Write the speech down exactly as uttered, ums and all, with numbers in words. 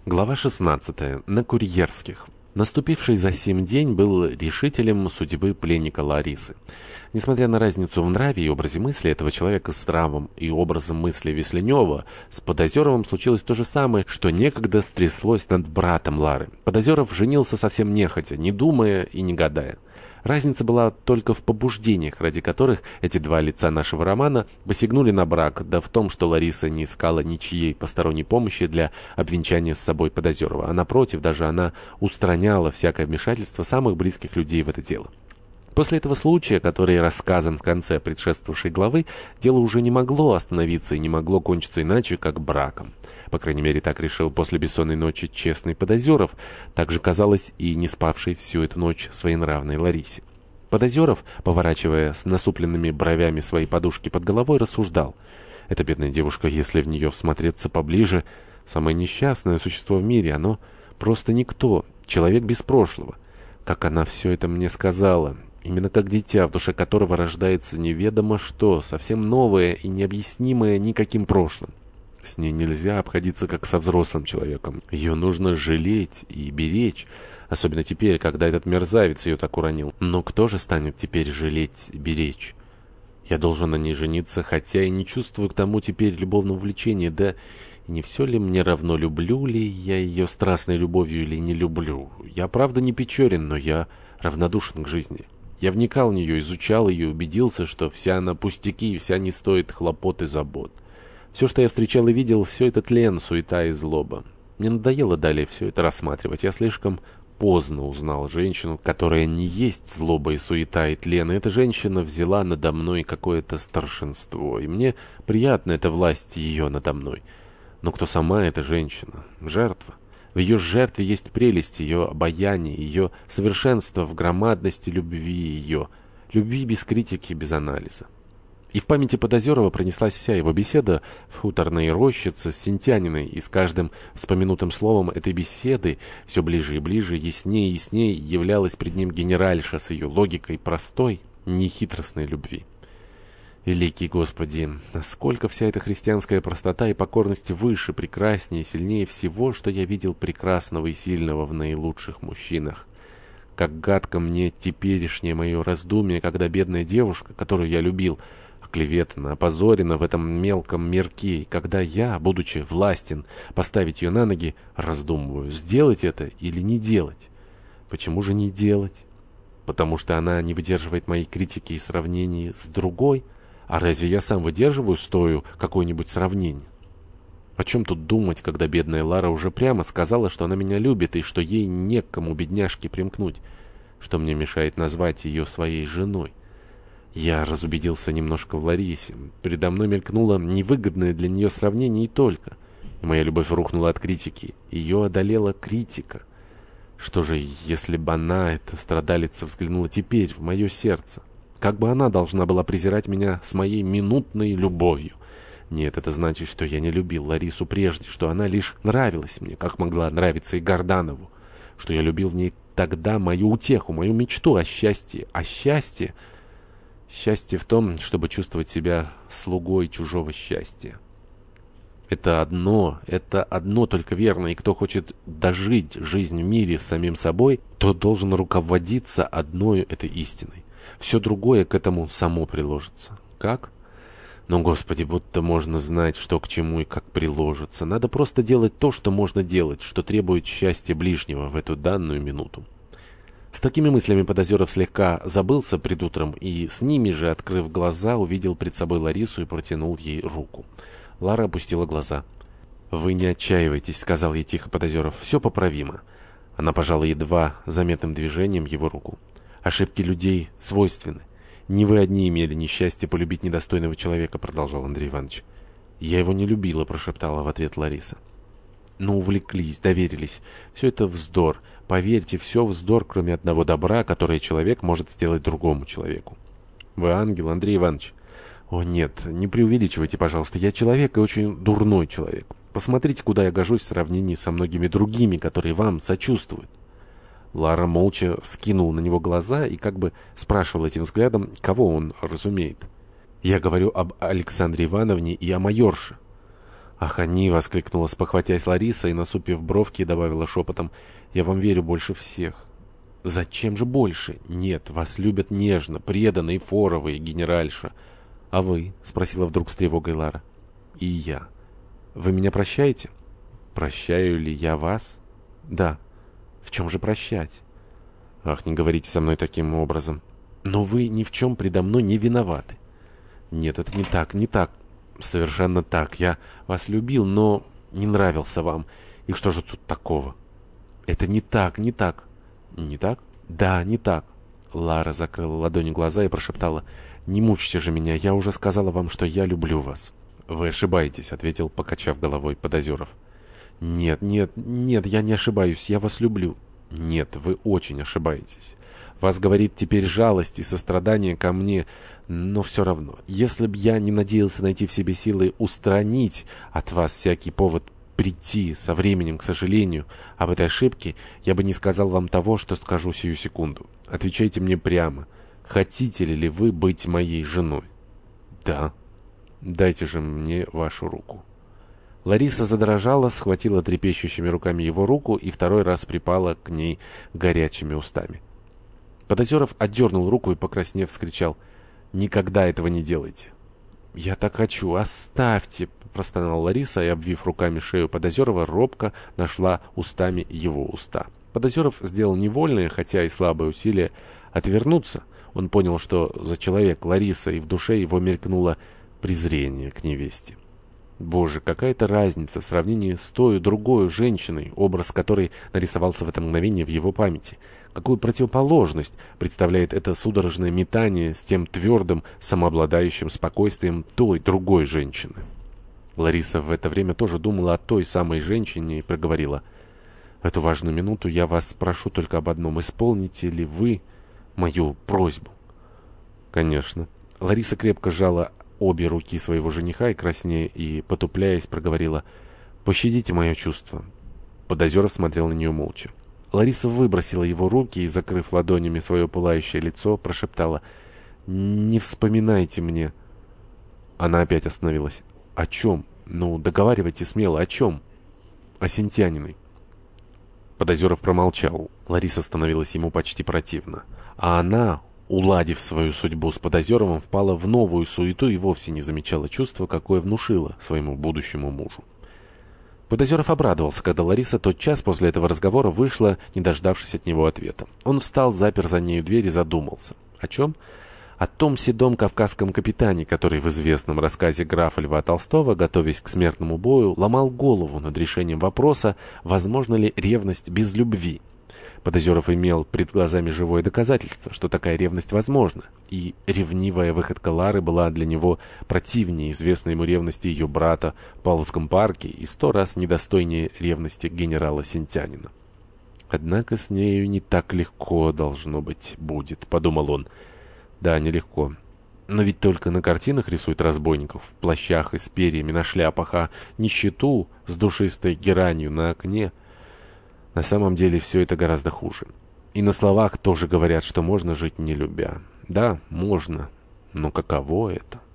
Глава шестнадцатая. На Курьерских. Наступивший за сим день был решителем судьбы пленника Ларисы. Несмотря на разницу в нраве и образе мысли этого человека с нравом и образом мысли Весленева, с Подозеровым случилось то же самое, что некогда стряслось над братом Лары. Подозеров женился совсем нехотя, не думая и не гадая. Разница была только в побуждениях, ради которых эти два лица нашего романа посягнули на брак, да в том, что Лариса не искала ничьей посторонней помощи для обвенчания с собой Подозерова, а напротив, даже она устраняла всякое вмешательство самых близких людей в это дело. После этого случая, который рассказан в конце предшествовавшей главы, дело уже не могло остановиться и не могло кончиться иначе, как браком. По крайней мере, так решил после бессонной ночи честный Подозеров, так же казалось и не спавшей всю эту ночь своенравной Ларисе. Подозеров, поворачивая с насупленными бровями свои подушки под головой, рассуждал: «Эта бедная девушка, если в нее всмотреться поближе, самое несчастное существо в мире, оно просто никто, человек без прошлого. Как она все это мне сказала, именно как дитя, в душе которого рождается неведомо что, совсем новое и необъяснимое никаким прошлым. С ней нельзя обходиться как со взрослым человеком. Ее нужно жалеть и беречь, особенно теперь, когда этот мерзавец ее так уронил. Но кто же станет теперь жалеть и беречь? Я должен на ней жениться, хотя и не чувствую к тому теперь любовного влечения, да и не все ли мне равно, люблю ли я ее страстной любовью или не люблю. Я, правда, не Печорин, но я равнодушен к жизни. Я вникал в нее, изучал ее, убедился, что вся она пустяки и вся не стоит хлопот и забот. Все, что я встречал и видел, все это тлен, суета и злоба. Мне надоело далее все это рассматривать. Я слишком поздно узнал женщину, которая не есть злоба и суета и тлен. И эта женщина взяла надо мной какое-то старшинство, и мне приятна эта власть ее надо мной. Но кто сама эта женщина? Жертва. В ее жертве есть прелесть, ее обаяние, ее совершенство в громадности любви ее. Любви без критики, без анализа. И в памяти Подозерова пронеслась вся его беседа в хуторной рощице с Синтяниной, и с каждым вспомянутым словом этой беседы все ближе и ближе, яснее и яснее являлась пред ним генеральша с ее логикой простой, нехитростной любви. Великий Господи, насколько вся эта христианская простота и покорность выше, прекраснее и сильнее всего, что я видел прекрасного и сильного в наилучших мужчинах. Как гадко мне теперешнее мое раздумье, когда бедная девушка, которую я любил, оклеветана, опозорена в этом мелком мирке, и когда я, будучи властен поставить ее на ноги, раздумываю, сделать это или не делать. Почему же не делать? Потому что она не выдерживает моей критики и сравнений с другой. А разве я сам выдерживаю стою какое-нибудь сравнение? О чем тут думать, когда бедная Лара уже прямо сказала, что она меня любит и что ей не к кому, бедняжке, примкнуть, что мне мешает назвать ее своей женой? Я разубедился немножко в Ларисе. Передо мной мелькнуло невыгодное для нее сравнение и только. И моя любовь рухнула от критики. Ее одолела критика. Что же, если бы она, эта страдалица, взглянула теперь в мое сердце? Как бы она должна была презирать меня с моей минутной любовью? Нет, это значит, что я не любил Ларису прежде, что она лишь нравилась мне, как могла нравиться и Горданову, что я любил в ней тогда мою утеху, мою мечту о счастье, а счастье... Счастье в том, чтобы чувствовать себя слугой чужого счастья. Это одно, это одно только верно, и кто хочет дожить жизнь в мире с самим собой, то должен руководиться одной этой истиной. Все другое к этому само приложится. Как? Ну, Господи, будто можно знать, что к чему и как приложится. Надо просто делать то, что можно делать, что требует счастья ближнего в эту данную минуту. С такими мыслями Подозеров слегка забылся пред утром и с ними же, открыв глаза, увидел пред собой Ларису и протянул ей руку. Лара опустила глаза. «Вы не отчаивайтесь», — сказал ей тихо Подозеров, — «все поправимо». Она пожала едва заметным движением его руку. «Ошибки людей свойственны. Не вы одни имели несчастье полюбить недостойного человека», — продолжал Андрей Иванович. «Я его не любила», — прошептала в ответ Лариса. «Ну, увлеклись, доверились. Все это вздор. Поверьте, все вздор, кроме одного добра, которое человек может сделать другому человеку». «Вы ангел, Андрей Иванович». «О, нет, не преувеличивайте, пожалуйста. Я человек и очень дурной человек. Посмотрите, куда я гожусь в сравнении со многими другими, которые вам сочувствуют». Лара молча вскинула на него глаза и как бы спрашивала этим взглядом, кого он разумеет. «Я говорю об Александре Ивановне и о майорше». «Ах, они!» — воскликнула, спохватясь Лариса и, насупив бровки, добавила шепотом: «Я вам верю больше всех». «Зачем же больше? Нет, вас любят нежно, преданно и форовые, генеральша». «А вы?» — спросила вдруг с тревогой Лара. «И я. Вы меня прощаете?» «Прощаю ли я вас?» «Да». «В чем же прощать?» «Ах, не говорите со мной таким образом». «Но вы ни в чем предо мной не виноваты». «Нет, это не так, не так». «Совершенно так. Я вас любил, но не нравился вам. И что же тут такого?» «Это не так, не так». «Не так?» «Да, не так». Лара закрыла ладонью глаза и прошептала: «Не мучьте же меня, я уже сказала вам, что я люблю вас». «Вы ошибаетесь», — ответил, покачав головой Подозеров. «Нет, нет, нет, я не ошибаюсь, я вас люблю». «Нет, вы очень ошибаетесь. Вас говорит теперь жалость и сострадание ко мне, но все равно, если б я не надеялся найти в себе силы устранить от вас всякий повод прийти со временем, к сожалению, об этой ошибке, я бы не сказал вам того, что скажу сию секунду. Отвечайте мне прямо. Хотите ли вы быть моей женой?» «Да». «Дайте же мне вашу руку». Лариса задрожала, схватила трепещущими руками его руку и второй раз припала к ней горячими устами. Подозеров отдернул руку и, покраснев, вскричал: «Никогда этого не делайте». «Я так хочу, оставьте!» — простонала Лариса и, обвив руками шею Подозерова, робко нашла устами его уста. Подозеров сделал невольное, хотя и слабое усилие, отвернуться. Он понял, что за человек Лариса, и в душе его мелькнуло презрение к невесте. Боже, какая-то разница в сравнении с той другой женщиной, образ которой нарисовался в это мгновение в его памяти. Какую противоположность представляет это судорожное метание с тем твердым, самообладающим спокойствием той другой женщины. Лариса в это время тоже думала о той самой женщине и проговорила: «В эту важную минуту я вас прошу только об одном. Исполните ли вы мою просьбу?» «Конечно». Лариса крепко сжала обе руки своего жениха и, краснея и потупляясь, проговорила: «Пощадите мое чувство». Подозеров смотрел на нее молча. Лариса выбросила его руки и, закрыв ладонями свое пылающее лицо, прошептала: «Не вспоминайте мне». Она опять остановилась. «О чем? Ну, договаривайте смело, о чем?» «О Сентяниной». Подозеров промолчал. Лариса становилась ему почти противна. А она, уладив свою судьбу с Подозеровым, впала в новую суету и вовсе не замечала чувства, какое внушила своему будущему мужу. Подозеров обрадовался, когда Лариса тотчас после этого разговора вышла, не дождавшись от него ответа. Он встал, запер за нею дверь и задумался. О чем? О том седом кавказском капитане, который в известном рассказе графа Льва Толстого, готовясь к смертному бою, ломал голову над решением вопроса, возможно ли ревность без любви. Подозеров имел пред глазами живое доказательство, что такая ревность возможна, и ревнивая выходка Лары была для него противнее известной ему ревности ее брата в Павловском парке и сто раз недостойнее ревности генерала Сентянина. «Однако с нею не так легко, должно быть, будет», — подумал он. «Да, нелегко. Но ведь только на картинах рисуют разбойников в плащах и с перьями на шляпах, а нищету с душистой геранью на окне. На самом деле все это гораздо хуже. И на словах тоже говорят, что можно жить не любя. Да, можно, но каково это?»